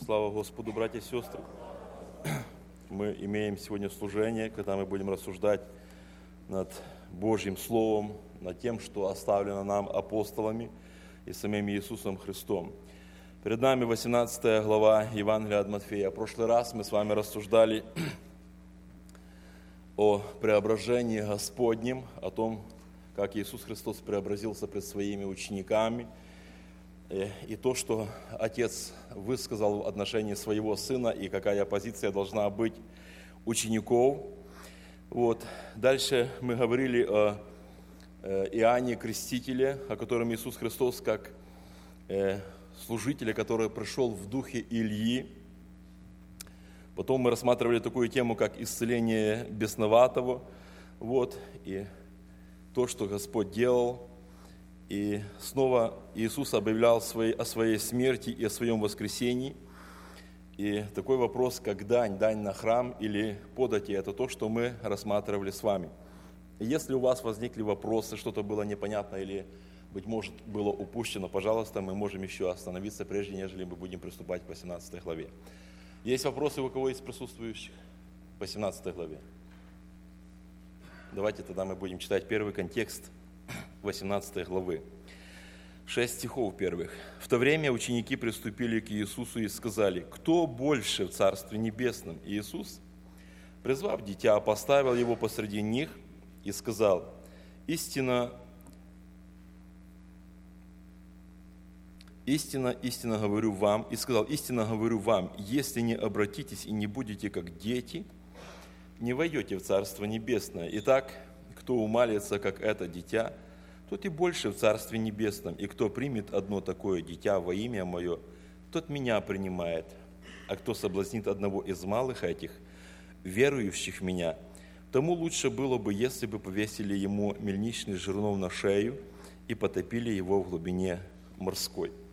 Слава Господу, братья и сестры. Мы имеем сегодня служение, когда мы будем рассуждать над Божьим Словом, над тем, что оставлено нам апостолами и самим Иисусом Христом. Перед нами 18 глава Евангелия от Матфея. В прошлый раз мы с вами рассуждали о преображении Господнем, о том, как Иисус Христос преобразился пред своими учениками, и то, что Отец высказал в отношении своего Сына, и какая позиция должна быть учеников. Дальше мы говорили о Иоанне Крестителе, о котором Иисус Христос, как служителя, который пришел в духе Ильи. Потом мы рассматривали такую тему, как исцеление бесноватого, и то, что Господь делал. И снова Иисус объявлял о своей смерти и о своем воскресении. И такой вопрос, как дань на храм или подати, это то, что мы рассматривали с вами. И если у вас возникли вопросы, что-то было непонятно или, быть может, было упущено, пожалуйста, мы можем еще остановиться, прежде нежели мы будем приступать к 18 главе. Есть вопросы у кого из присутствующих по 17 главе? Давайте тогда мы будем читать первый контекст 18 главы. 6 стихов первых. «В то время ученики приступили к Иисусу и сказали: кто больше в Царстве Небесном?» Иисус, призвав дитя, поставил его посреди них и сказал: истинно говорю вам, истинно говорю вам, если не обратитесь и не будете как дети, не войдете в Царство Небесное. Итак, кто умалится, как это дитя, тот и больше в Царстве Небесном, и кто примет одно такое дитя во имя Мое, тот Меня принимает. А кто соблазнит одного из малых этих, верующих в Меня, тому лучше было бы, если бы повесили ему мельничный жернов на шею и потопили его в глубине морской».